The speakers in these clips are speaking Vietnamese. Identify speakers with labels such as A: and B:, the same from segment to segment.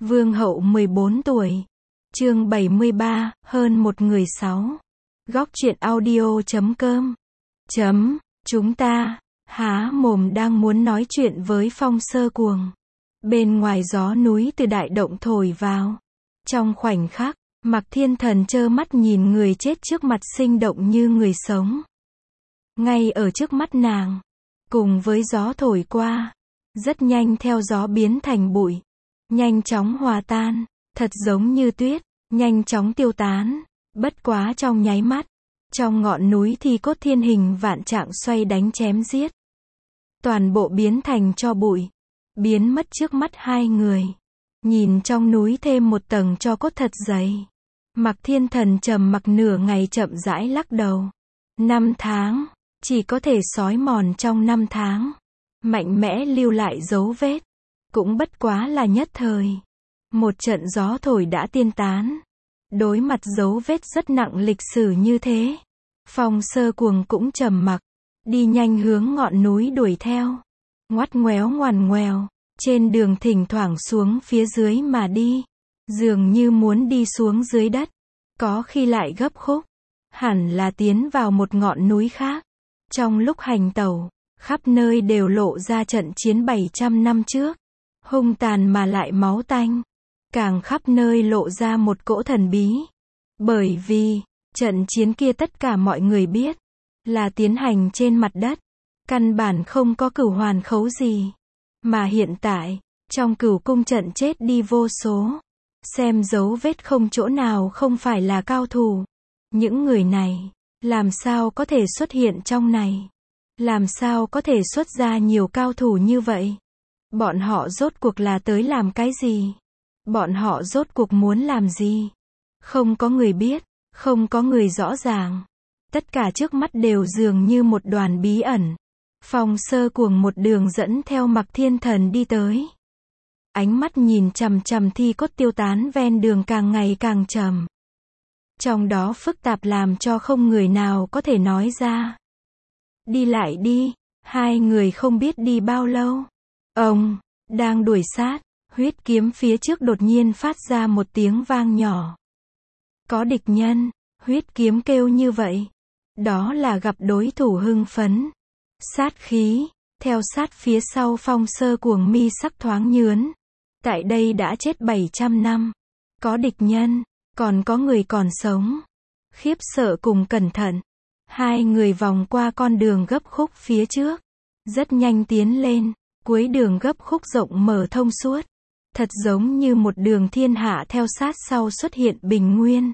A: Vương hậu 14 tuổi. Chương 73, hơn một người 6. Góc truyện audio.com. Chúng ta, há mồm đang muốn nói chuyện với Phong Sơ Cuồng. Bên ngoài gió núi từ đại động thổi vào. Trong khoảnh khắc, Mạc Thiên Thần trơ mắt nhìn người chết trước mặt sinh động như người sống. Ngay ở trước mắt nàng, cùng với gió thổi qua, rất nhanh theo gió biến thành bụi, nhanh chóng hòa tan, thật giống như tuyết, nhanh chóng tiêu tán. Bất quá trong nháy mắt, trong ngọn núi thì cốt thiên hình vạn trạng xoay đánh chém giết. Toàn bộ biến thành tro bụi, biến mất trước mắt hai người. Nhìn trong núi thêm một tầng tro cốt thật dày. Mạc Thiên Thần trầm mặc nửa ngày chậm rãi lắc đầu. 5 tháng, chỉ có thể xói mòn trong 5 tháng. Mạnh mẽ lưu lại dấu vết, cũng bất quá là nhất thời. Một trận gió thổi đã tiên tán. Đối mặt dấu vết rất nặng lịch sử như thế, Phong Sơ Cuồng cũng trầm mặc, đi nhanh hướng ngọn núi đuổi theo. Ngoắt ngoéo ngoằn ngoèo, trên đường thỉnh thoảng xuống phía dưới mà đi, dường như muốn đi xuống dưới đất, có khi lại gấp khúc, hẳn là tiến vào một ngọn núi khác. Trong lúc hành tẩu, khắp nơi đều lộ ra trận chiến 700 năm trước, hung tàn mà lại máu tanh, càng khắp nơi lộ ra một cỗ thần bí. Bởi vì, trận chiến kia tất cả mọi người biết, là tiến hành trên mặt đất, căn bản không có cửu hoàn khấu gì. Mà hiện tại, trong cửu cung trận chết đi vô số, xem dấu vết không chỗ nào không phải là cao thủ. Những người này, làm sao có thể xuất hiện trong này? Làm sao có thể xuất ra nhiều cao thủ như vậy? Bọn họ rốt cuộc là tới làm cái gì? Bọn họ rốt cuộc muốn làm gì? Không có người biết, không có người rõ ràng. Tất cả trước mắt đều dường như một đoàn bí ẩn. Phong Sơ Cuồng một đường dẫn theo Mạc Thiên Thần đi tới. Ánh mắt nhìn chằm chằm thi cốt tiêu tán ven đường càng ngày càng trầm. Trong đó phức tạp làm cho không người nào có thể nói ra. Đi lại đi, hai người không biết đi bao lâu. Ông, đang đuổi sát, huyết kiếm phía trước đột nhiên phát ra một tiếng vang nhỏ. Có địch nhân, huyết kiếm kêu như vậy. Đó là gặp đối thủ hưng phấn. Sát khí, theo sát phía sau Phong Sơ Cuồng mi sắc thoáng nhướn. Tại đây đã chết 700 năm. Có địch nhân, còn có người còn sống. Khiếp sợ cùng cẩn thận. Hai người vòng qua con đường gấp khúc phía trước. Rất nhanh tiến lên, cuối đường gấp khúc rộng mở thông suốt. Thật giống như một đường thiên hạ theo sát sau xuất hiện bình nguyên.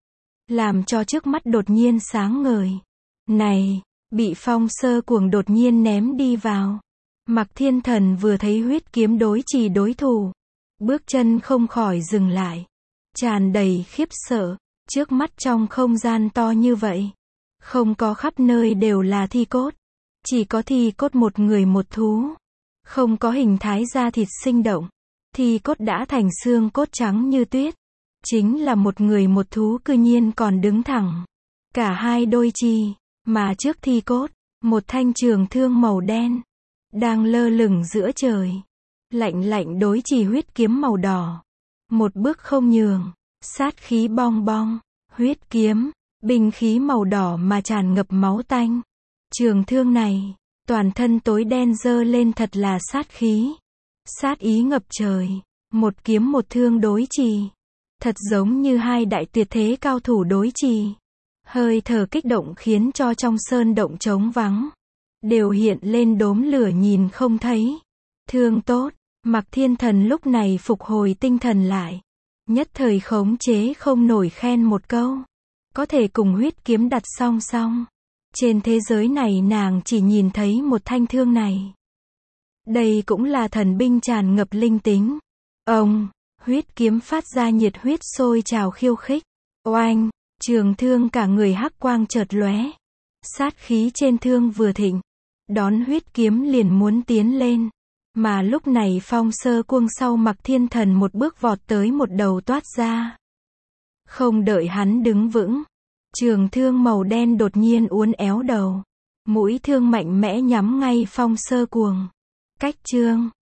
A: Làm cho trước mắt đột nhiên sáng ngời. Này, bị Phong Sơ Cuồng đột nhiên ném đi vào. Mạc Thiên Thần vừa thấy huyết kiếm đối trì đối thủ, bước chân không khỏi dừng lại. Tràn đầy khiếp sợ, trước mắt trong không gian to như vậy. Không có khắp nơi đều là thi cốt. Chỉ có thi cốt một người một thú. Không có hình thái da thịt sinh động. Thi cốt đã thành xương cốt trắng như tuyết. Chính là một người một thú cư nhiên còn đứng thẳng. Cả hai đôi chi, mà trước thi cốt, một thanh trường thương màu đen, đang lơ lửng giữa trời. Lạnh lạnh đối chỉ huyết kiếm màu đỏ. Một bước không nhường, sát khí bong bong, huyết kiếm, binh khí màu đỏ mà tràn ngập máu tanh. Trường thương này, toàn thân tối đen dơ lên thật là sát khí. Sát ý ngập trời, một kiếm một thương đối trì. Thật giống như hai đại tuyệt thế cao thủ đối trì. Hơi thở kích động khiến cho trong sơn động trống vắng, đều hiện lên đốm lửa nhìn không thấy. Thương tốt, Mạc Thiên Thần lúc này phục hồi tinh thần lại. Nhất thời khống chế không nổi khen một câu. Có thể cùng huyết kiếm đặt song song. Trên thế giới này nàng chỉ nhìn thấy một thanh thương này. Đây cũng là thần binh tràn ngập linh tính. Ông, huyết kiếm phát ra nhiệt huyết sôi trào khiêu khích. Oanh, trường thương cả người hắc quang chợt lóe. Sát khí trên thương vừa thịnh, đón huyết kiếm liền muốn tiến lên. Mà lúc này Phong Sơ Cuồng sau Mạc Thiên Thần một bước vọt tới một đầu toát ra. Không đợi hắn đứng vững, trường thương màu đen đột nhiên uốn éo đầu. Mũi thương mạnh mẽ nhắm ngay Phong Sơ Cuồng. Cách chương